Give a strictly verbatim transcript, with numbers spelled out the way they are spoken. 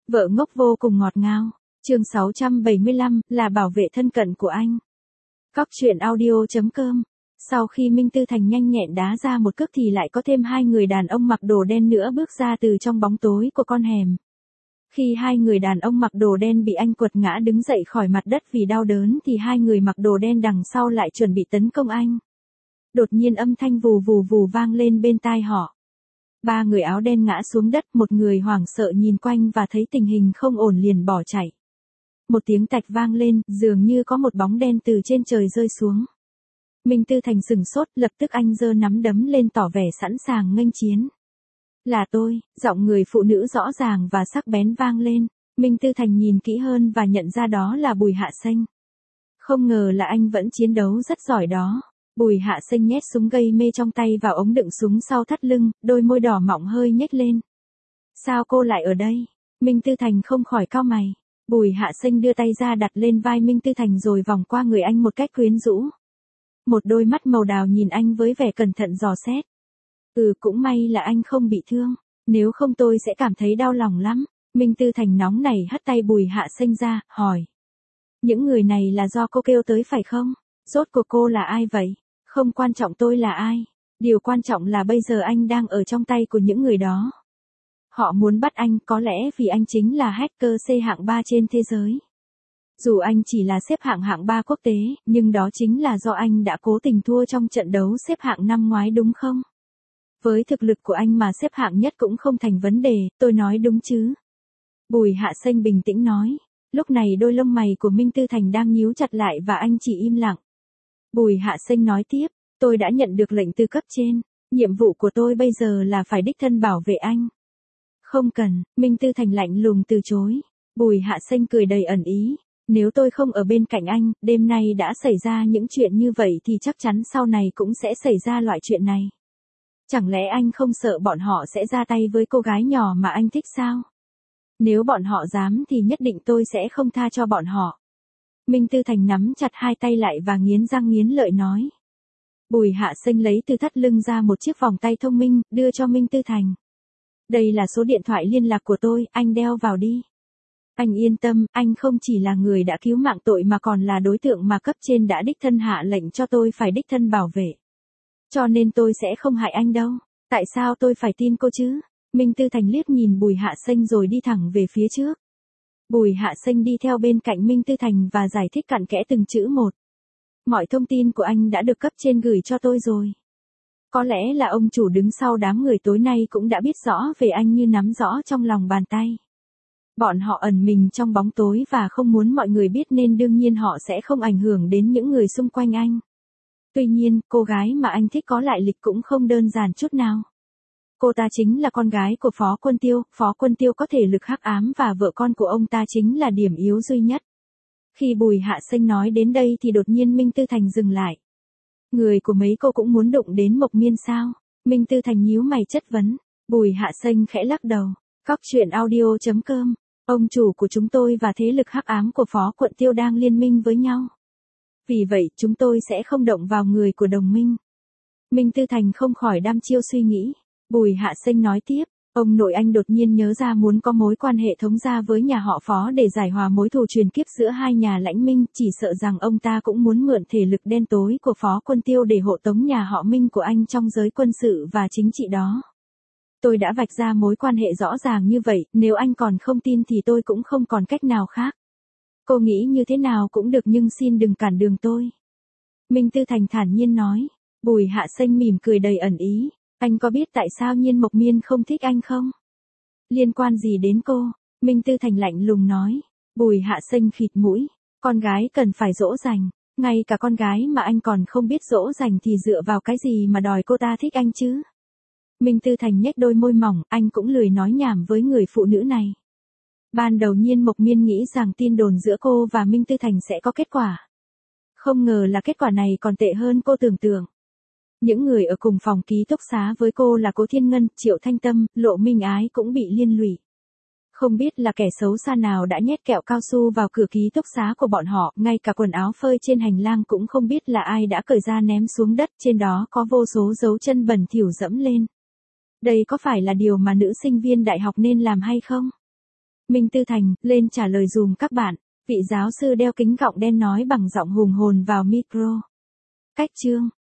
Vợ ngốc vô cùng ngọt ngào. Chương sáu trăm bảy mươi lăm, là bảo vệ thân cận của anh. Cóc truyện audio chấm com. Sau khi Minh Tư Thành nhanh nhẹn đá ra một cước thì lại có thêm hai người đàn ông mặc đồ đen nữa bước ra từ trong bóng tối của con hẻm. Khi hai người đàn ông mặc đồ đen bị anh quật ngã đứng dậy khỏi mặt đất vì đau đớn thì hai người mặc đồ đen đằng sau lại chuẩn bị tấn công anh. Đột nhiên âm thanh vù vù vù vang lên bên tai họ. Ba người áo đen ngã xuống đất, một người hoảng sợ nhìn quanh và thấy tình hình không ổn liền bỏ chạy. Một tiếng tạch vang lên, dường như có một bóng đen từ trên trời rơi xuống. Minh Tư Thành sửng sốt, lập tức anh giơ nắm đấm lên tỏ vẻ sẵn sàng nghênh chiến. Là tôi, giọng người phụ nữ rõ ràng và sắc bén vang lên. Minh Tư Thành nhìn kỹ hơn và nhận ra đó là Bùi Hạ Xanh. Không ngờ là anh vẫn chiến đấu rất giỏi đó. Bùi Hạ Xanh nhét súng gây mê trong tay vào ống đựng súng sau thắt lưng, đôi môi đỏ mọng hơi nhếch lên. Sao cô lại ở đây? Minh Tư Thành không khỏi cau mày. Bùi Hạ Xanh đưa tay ra đặt lên vai Minh Tư Thành rồi vòng qua người anh một cách quyến rũ. Một đôi mắt màu đào nhìn anh với vẻ cẩn thận dò xét. Ừ, cũng may là anh không bị thương, nếu không tôi sẽ cảm thấy đau lòng lắm. Minh Tư Thành nóng nảy hất tay Bùi Hạ Xanh ra, hỏi. Những người này là do cô kêu tới phải không? Rốt cuộc cô là ai vậy? Không quan trọng tôi là ai. Điều quan trọng là bây giờ anh đang ở trong tay của những người đó. Họ muốn bắt anh có lẽ vì anh chính là hacker C hạng ba trên thế giới. Dù anh chỉ là xếp hạng hạng ba quốc tế, nhưng đó chính là do anh đã cố tình thua trong trận đấu xếp hạng năm ngoái đúng không? Với thực lực của anh mà xếp hạng nhất cũng không thành vấn đề, tôi nói đúng chứ? Bùi Hạ Xanh bình tĩnh nói. Lúc này đôi lông mày của Minh Tư Thành đang nhíu chặt lại và anh chỉ im lặng. Bùi Hạ Xanh nói tiếp, tôi đã nhận được lệnh từ cấp trên, nhiệm vụ của tôi bây giờ là phải đích thân bảo vệ anh. Không cần, Minh Tư Thành lạnh lùng từ chối. Bùi Hạ Xanh cười đầy ẩn ý, nếu tôi không ở bên cạnh anh, đêm nay đã xảy ra những chuyện như vậy thì chắc chắn sau này cũng sẽ xảy ra loại chuyện này. Chẳng lẽ anh không sợ bọn họ sẽ ra tay với cô gái nhỏ mà anh thích sao? Nếu bọn họ dám thì nhất định tôi sẽ không tha cho bọn họ. Minh Tư Thành nắm chặt hai tay lại và nghiến răng nghiến lợi nói. Bùi Hạ Xanh lấy từ thắt lưng ra một chiếc vòng tay thông minh, đưa cho Minh Tư Thành. Đây là số điện thoại liên lạc của tôi, anh đeo vào đi. Anh yên tâm, anh không chỉ là người đã cứu mạng tội mà còn là đối tượng mà cấp trên đã đích thân hạ lệnh cho tôi phải đích thân bảo vệ. Cho nên tôi sẽ không hại anh đâu. Tại sao tôi phải tin cô chứ? Minh Tư Thành liếc nhìn Bùi Hạ Xanh rồi đi thẳng về phía trước. Bùi Hạ Xanh đi theo bên cạnh Minh Tư Thành và giải thích cặn kẽ từng chữ một. Mọi thông tin của anh đã được cấp trên gửi cho tôi rồi. Có lẽ là ông chủ đứng sau đám người tối nay cũng đã biết rõ về anh như nắm rõ trong lòng bàn tay. Bọn họ ẩn mình trong bóng tối và không muốn mọi người biết nên đương nhiên họ sẽ không ảnh hưởng đến những người xung quanh anh. Tuy nhiên, cô gái mà anh thích có lại lịch cũng không đơn giản chút nào. Cô ta chính là con gái của Phó Quân Tiêu, Phó Quân Tiêu có thể lực hắc ám và vợ con của ông ta chính là điểm yếu duy nhất. Khi Bùi Hạ Xanh nói đến đây thì đột nhiên Minh Tư Thành dừng lại. Người của mấy cô cũng muốn đụng đến Mộc Miên sao? Minh Tư Thành nhíu mày chất vấn. Bùi Hạ Xanh khẽ lắc đầu. Cóc truyện audio chấm com. Ông chủ của chúng tôi và thế lực hắc ám của Phó Quận Tiêu đang liên minh với nhau. Vì vậy, chúng tôi sẽ không động vào người của đồng minh. Minh Tư Thành không khỏi đăm chiêu suy nghĩ. Bùi Hạ Xanh nói tiếp, ông nội anh đột nhiên nhớ ra muốn có mối quan hệ thống gia với nhà họ Phó để giải hòa mối thù truyền kiếp giữa hai nhà lãnh Minh, chỉ sợ rằng ông ta cũng muốn mượn thể lực đen tối của Phó Quân Tiêu để hộ tống nhà họ Minh của anh trong giới quân sự và chính trị đó. Tôi đã vạch ra mối quan hệ rõ ràng như vậy, nếu anh còn không tin thì tôi cũng không còn cách nào khác. Cô nghĩ như thế nào cũng được nhưng xin đừng cản đường tôi. Minh Tư Thành thản nhiên nói. Bùi Hạ Xanh mỉm cười đầy ẩn ý. Anh có biết tại sao Nhiên Mộc Miên không thích anh không? Liên quan gì đến cô? Minh Tư Thành lạnh lùng nói. Bùi Hạ Xanh khịt mũi. Con gái cần phải dỗ dành. Ngay cả con gái mà anh còn không biết dỗ dành thì dựa vào cái gì mà đòi cô ta thích anh chứ? Minh Tư Thành nhếch đôi môi mỏng, anh cũng lười nói nhảm với người phụ nữ này. Ban đầu Nhiên Mộc Miên nghĩ rằng tin đồn giữa cô và Minh Tư Thành sẽ có kết quả. Không ngờ là kết quả này còn tệ hơn cô tưởng tượng. Những người ở cùng phòng ký túc xá với cô là Cố Thiên Ngân, Triệu Thanh Tâm, Lộ Minh Ái cũng bị liên lụy. Không biết là kẻ xấu xa nào đã nhét kẹo cao su vào cửa ký túc xá của bọn họ, ngay cả quần áo phơi trên hành lang cũng không biết là ai đã cởi ra ném xuống đất, trên đó có vô số dấu chân bẩn thỉu dẫm lên. Đây có phải là điều mà nữ sinh viên đại học nên làm hay không? Minh Tư Thành, lên trả lời dùm các bạn. Vị giáo sư đeo kính gọng đen nói bằng giọng hùng hồn vào micro. Cách chương.